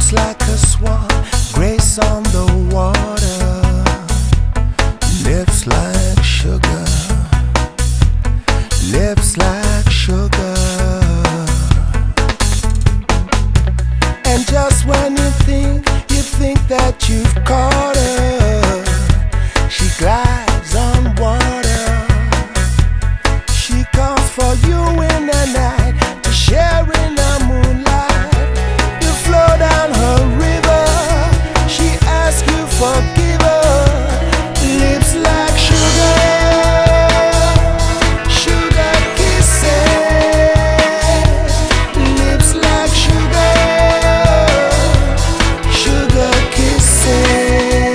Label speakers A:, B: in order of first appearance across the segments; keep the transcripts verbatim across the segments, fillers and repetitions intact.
A: Floats like a swan, grace on the water. Lips like sugar, lips like sugar. And just when you think, you think that you've caught her, she glides on water. She comes for you in the night to share in the moonlight. You flow down her river, she asks you forgive her. Lips like sugar, sugar kisses. Lips like sugar, sugar kisses.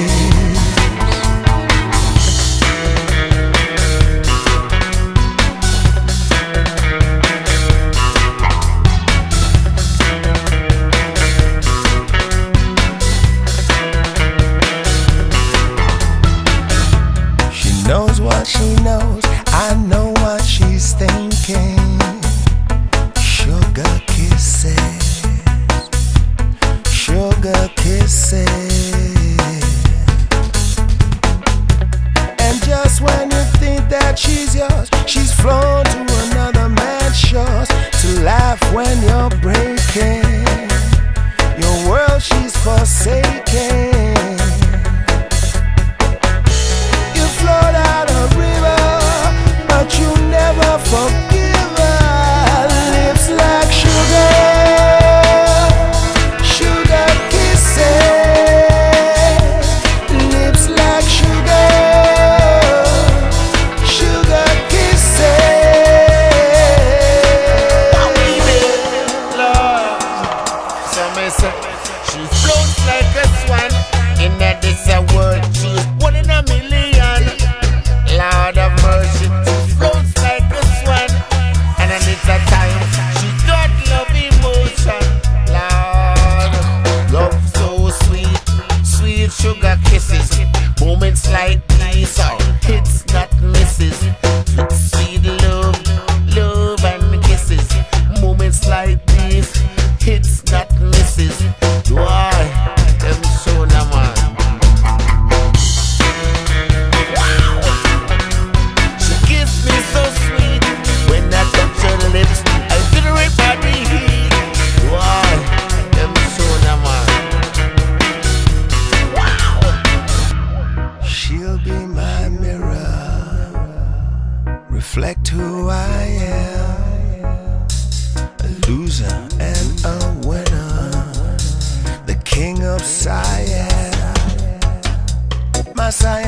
A: She knows what she knows, I know what she's thinking. Sugar kisses, sugar kisses. And just when you think that she's yours, she's flown to another man's shores to laugh when you're breaking your world, she's forsaken. You flow down a river, but you never forgive her. Lips like sugar, sugar kisses. Lips like sugar, sugar kisses.
B: Lord, so me say, she floats like a swan in a this a world. She's one in a million. Lord of mercy, she floats like a swan, and then it's a time she got love emotion. Lord, love so sweet, sweet sugar kisses. Moments like these are hits, not misses. Sweet love, love and kisses. Moments like these, hits, not misses. Why? Them show na man. Wow. She gives me so sweet when I touch her lips. I feel right body heat. Why? Them show na man. Wow.
A: She'll be my mirror, reflect who I am. A loser and a winner, the king of Siam. My Siam.